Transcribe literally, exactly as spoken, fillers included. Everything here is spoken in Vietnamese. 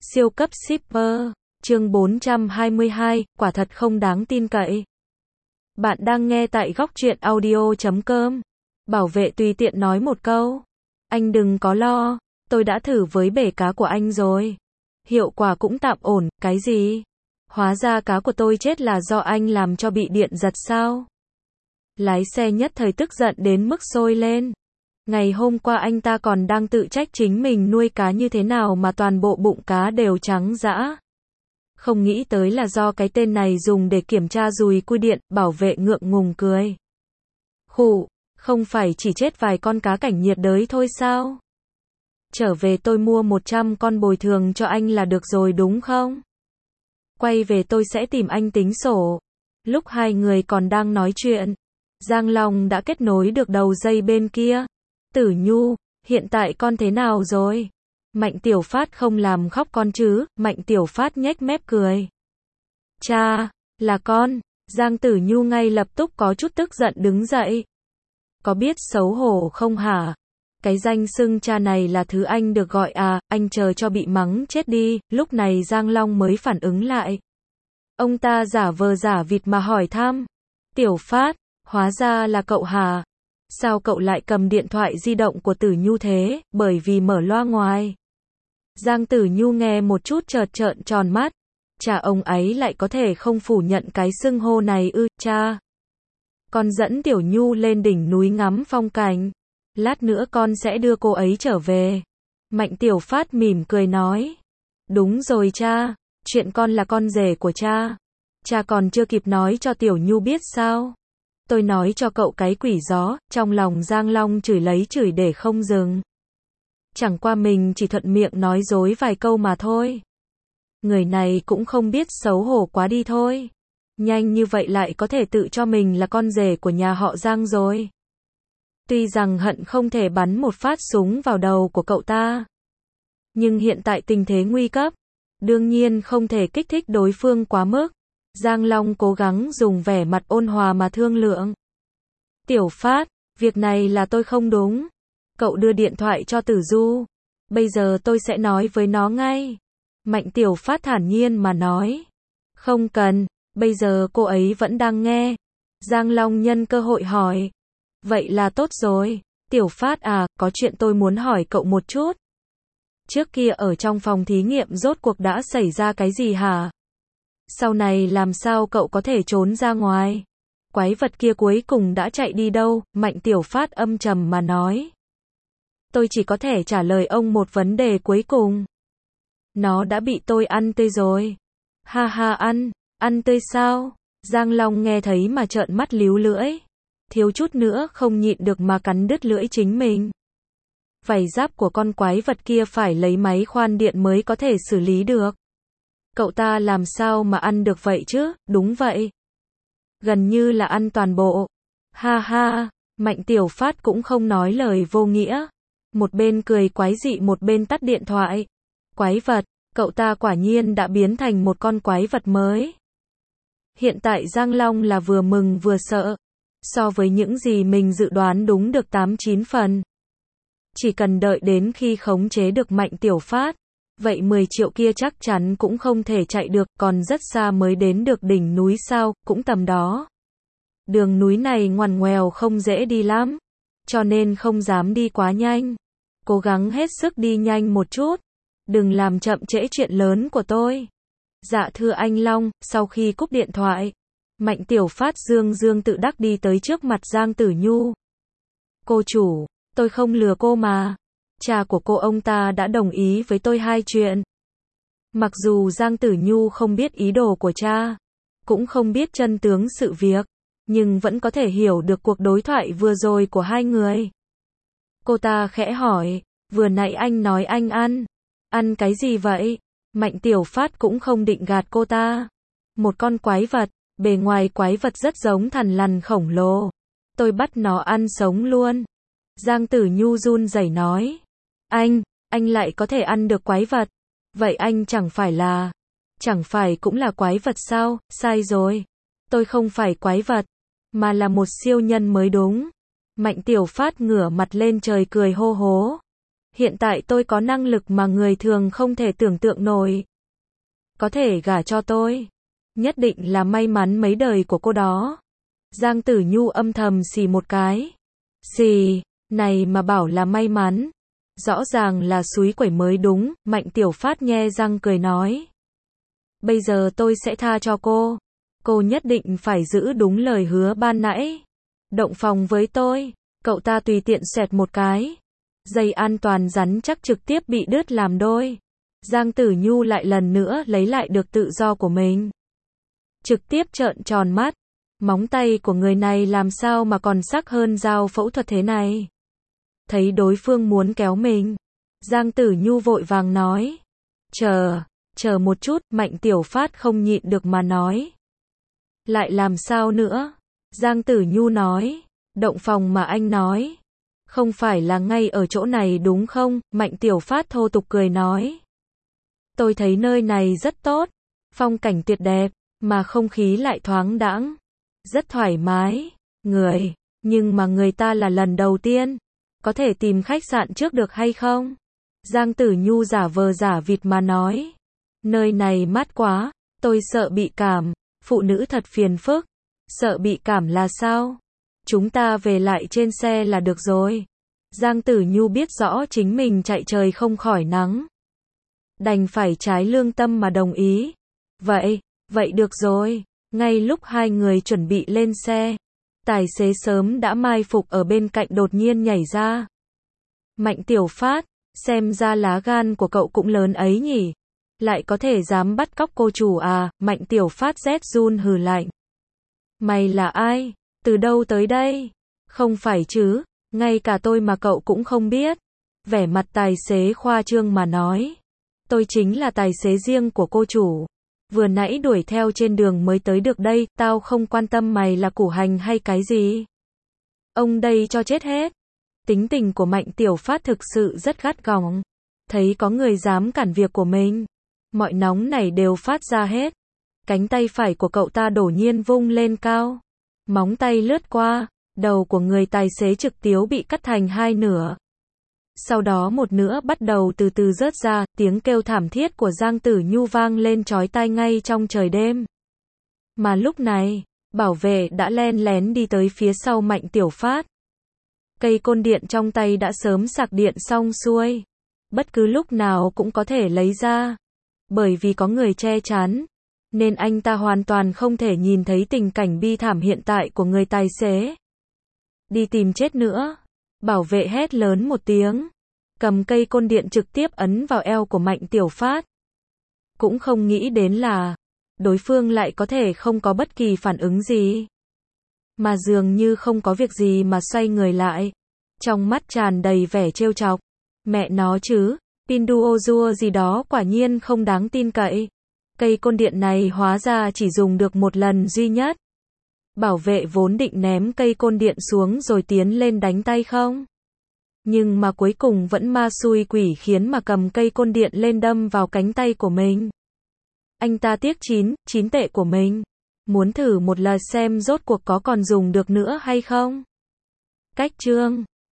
Siêu cấp shipper, chương bốn trăm hai mươi hai, quả thật không đáng tin cậy. Bạn đang nghe tại góc truyện audio chấm com. Bảo vệ tùy tiện nói một câu. Anh đừng có lo, tôi đã thử với bể cá của anh rồi. Hiệu quả cũng tạm ổn, cái gì? Hóa ra cá của tôi chết là do anh làm cho bị điện giật sao? Lái xe nhất thời tức giận đến mức sôi lên. Ngày hôm qua anh ta còn đang tự trách chính mình nuôi cá như thế nào mà toàn bộ bụng cá đều trắng dã. Không nghĩ tới là do cái tên này dùng để kiểm tra dùi cui điện, bảo vệ ngượng ngùng cười. Khụ, không phải chỉ chết vài con cá cảnh nhiệt đới thôi sao? Trở về tôi mua một trăm con bồi thường cho anh là được rồi đúng không? Quay về tôi sẽ tìm anh tính sổ. Lúc hai người còn đang nói chuyện, Giang Long đã kết nối được đầu dây bên kia. Tử Nhu, hiện tại con thế nào rồi? Mạnh Tiểu Phát không làm khóc con chứ? Mạnh Tiểu Phát nhếch mép cười. Cha, là con. Giang Tử Nhu ngay lập tức có chút tức giận đứng dậy. Có biết xấu hổ không hả? Cái danh xưng cha này là thứ anh được gọi à, anh chờ cho bị mắng chết đi. Lúc này Giang Long mới phản ứng lại. Ông ta giả vờ giả vịt mà hỏi thăm. Tiểu Phát, hóa ra là cậu hả? Sao cậu lại cầm điện thoại di động của Tử Nhu thế? Bởi vì mở loa ngoài. Giang Tử Nhu nghe một chút chợt trợn tròn mắt. Cha ông ấy lại có thể không phủ nhận cái xưng hô này ư? Cha, con dẫn Tiểu Nhu lên đỉnh núi ngắm phong cảnh. Lát nữa con sẽ đưa cô ấy trở về. Mạnh Tiểu Phát mỉm cười nói. Đúng rồi cha, chuyện con là con rể của cha. Cha còn chưa kịp nói cho Tiểu Nhu biết sao? Tôi nói cho cậu cái quỷ gió. Trong lòng Giang Long chửi lấy chửi để không dừng. Chẳng qua mình chỉ thuận miệng nói dối vài câu mà thôi. Người này cũng không biết xấu hổ quá đi thôi. Nhanh như vậy lại có thể tự cho mình là con rể của nhà họ Giang rồi. Tuy rằng hận không thể bắn một phát súng vào đầu của cậu ta. Nhưng hiện tại tình thế nguy cấp. Đương nhiên không thể kích thích đối phương quá mức. Giang Long cố gắng dùng vẻ mặt ôn hòa mà thương lượng. Tiểu Phát, việc này là tôi không đúng. Cậu đưa điện thoại cho Tử Du. Bây giờ tôi sẽ nói với nó ngay. Mạnh Tiểu Phát thản nhiên mà nói. Không cần, bây giờ cô ấy vẫn đang nghe. Giang Long nhân cơ hội hỏi. Vậy là tốt rồi. Tiểu Phát à, có chuyện tôi muốn hỏi cậu một chút. Trước kia ở trong phòng thí nghiệm rốt cuộc đã xảy ra cái gì hả? Sau này làm sao cậu có thể trốn ra ngoài? Quái vật kia cuối cùng đã chạy đi đâu? Mạnh Tiểu Phát âm trầm mà nói. Tôi chỉ có thể trả lời ông một vấn đề cuối cùng. Nó đã bị tôi ăn tươi rồi. Ha ha, ăn, ăn tươi sao? Giang Long nghe thấy mà trợn mắt líu lưỡi. Thiếu chút nữa không nhịn được mà cắn đứt lưỡi chính mình. Vảy giáp của con quái vật kia phải lấy máy khoan điện mới có thể xử lý được. Cậu ta làm sao mà ăn được vậy chứ? Đúng vậy. Gần như là ăn toàn bộ. Ha ha, Mạnh Tiểu Phát cũng không nói lời vô nghĩa. Một bên cười quái dị một bên tắt điện thoại. Quái vật, cậu ta quả nhiên đã biến thành một con quái vật mới. Hiện tại Giang Long là vừa mừng vừa sợ. So với những gì mình dự đoán đúng được tám chín phần. Chỉ cần đợi đến khi khống chế được Mạnh Tiểu Phát. Vậy mười triệu kia chắc chắn cũng không thể chạy được, còn rất xa mới đến được đỉnh núi sao, cũng tầm đó. Đường núi này ngoằn ngoèo không dễ đi lắm. Cho nên không dám đi quá nhanh. Cố gắng hết sức đi nhanh một chút. Đừng làm chậm trễ chuyện lớn của tôi. Dạ thưa anh Long, sau khi cúp điện thoại. Mạnh Tiểu Phát dương dương tự đắc đi tới trước mặt Giang Tử Nhu. Cô chủ, tôi không lừa cô mà. Cha của cô ông ta đã đồng ý với tôi hai chuyện. Mặc dù Giang Tử Nhu không biết ý đồ của cha, cũng không biết chân tướng sự việc, nhưng vẫn có thể hiểu được cuộc đối thoại vừa rồi của hai người. Cô ta khẽ hỏi, vừa nãy anh nói anh ăn. Ăn cái gì vậy? Mạnh Tiểu Phát cũng không định gạt cô ta. Một con quái vật, bề ngoài quái vật rất giống thằn lằn khổng lồ. Tôi bắt nó ăn sống luôn. Giang Tử Nhu run rẩy nói. Anh, anh lại có thể ăn được quái vật. Vậy anh chẳng phải là, chẳng phải cũng là quái vật sao? Sai rồi. Tôi không phải quái vật, mà là một siêu nhân mới đúng. Mạnh Tiểu Phát ngửa mặt lên trời cười hô hố. Hiện tại tôi có năng lực mà người thường không thể tưởng tượng nổi. Có thể gả cho tôi. Nhất định là may mắn mấy đời của cô đó. Giang Tử Nhu âm thầm xì một cái. Xì, này mà bảo là may mắn. Rõ ràng là xúi quẩy mới đúng, Mạnh Tiểu Phát nhe răng cười nói. Bây giờ tôi sẽ tha cho cô. Cô nhất định phải giữ đúng lời hứa ban nãy. Động phòng với tôi, cậu ta tùy tiện xoẹt một cái. Dây an toàn rắn chắc trực tiếp bị đứt làm đôi. Giang Tử Nhu lại lần nữa lấy lại được tự do của mình. Trực tiếp trợn tròn mắt. Móng tay của người này làm sao mà còn sắc hơn dao phẫu thuật thế này. Thấy đối phương muốn kéo mình. Giang Tử Nhu vội vàng nói. Chờ, chờ một chút, Mạnh Tiểu Phát không nhịn được mà nói. Lại làm sao nữa? Giang Tử Nhu nói. Động phòng mà anh nói. Không phải là ngay ở chỗ này đúng không? Mạnh Tiểu Phát thô tục cười nói. Tôi thấy nơi này rất tốt. Phong cảnh tuyệt đẹp, mà không khí lại thoáng đãng. Rất thoải mái. Người, nhưng mà người ta là lần đầu tiên. Có thể tìm khách sạn trước được hay không? Giang Tử Nhu giả vờ giả vịt mà nói. Nơi này mát quá, tôi sợ bị cảm. Phụ nữ thật phiền phức. Sợ bị cảm là sao? Chúng ta về lại trên xe là được rồi. Giang Tử Nhu biết rõ chính mình chạy trời không khỏi nắng. Đành phải trái lương tâm mà đồng ý. Vậy, vậy được rồi. Ngay lúc hai người chuẩn bị lên xe, tài xế sớm đã mai phục ở bên cạnh đột nhiên nhảy ra. Mạnh Tiểu Phát, xem ra lá gan của cậu cũng lớn ấy nhỉ. Lại có thể dám bắt cóc cô chủ à? Mạnh Tiểu Phát rét run hừ lạnh. Mày là ai? Từ đâu tới đây? Không phải chứ, ngay cả tôi mà cậu cũng không biết. Vẻ mặt tài xế khoa trương mà nói. Tôi chính là tài xế riêng của cô chủ. Vừa nãy đuổi theo trên đường mới tới được đây, tao không quan tâm mày là củ hành hay cái gì. Ông đây cho chết hết. Tính tình của Mạnh Tiểu Phát thực sự rất gắt gỏng. Thấy có người dám cản việc của mình, mọi nóng này đều phát ra hết. Cánh tay phải của cậu ta đột nhiên vung lên cao. Móng tay lướt qua, đầu của người tài xế trực tiếp bị cắt thành hai nửa. Sau đó một nửa bắt đầu từ từ rớt ra, tiếng kêu thảm thiết của Giang Tử Nhu vang lên chói tai ngay trong trời đêm. Mà lúc này, bảo vệ đã len lén đi tới phía sau Mạnh Tiểu Phát. Cây côn điện trong tay đã sớm sạc điện xong xuôi. Bất cứ lúc nào cũng có thể lấy ra. Bởi vì có người che chắn, nên anh ta hoàn toàn không thể nhìn thấy tình cảnh bi thảm hiện tại của người tài xế. Đi tìm chết nữa. Bảo vệ hét lớn một tiếng. Cầm cây côn điện trực tiếp ấn vào eo của Mạnh Tiểu Phát. Cũng không nghĩ đến là đối phương lại có thể không có bất kỳ phản ứng gì. Mà dường như không có việc gì mà xoay người lại. Trong mắt tràn đầy vẻ trêu chọc. Mẹ nó chứ, Pinduoduo gì đó quả nhiên không đáng tin cậy. Cây côn điện này hóa ra chỉ dùng được một lần duy nhất. Bảo vệ vốn định ném cây côn điện xuống rồi tiến lên đánh tay không. Nhưng mà cuối cùng vẫn ma xui quỷ khiến mà cầm cây côn điện lên đâm vào cánh tay của mình. Anh ta tiếc chín, chín tệ của mình. Muốn thử một lần xem rốt cuộc có còn dùng được nữa hay không. Cách chương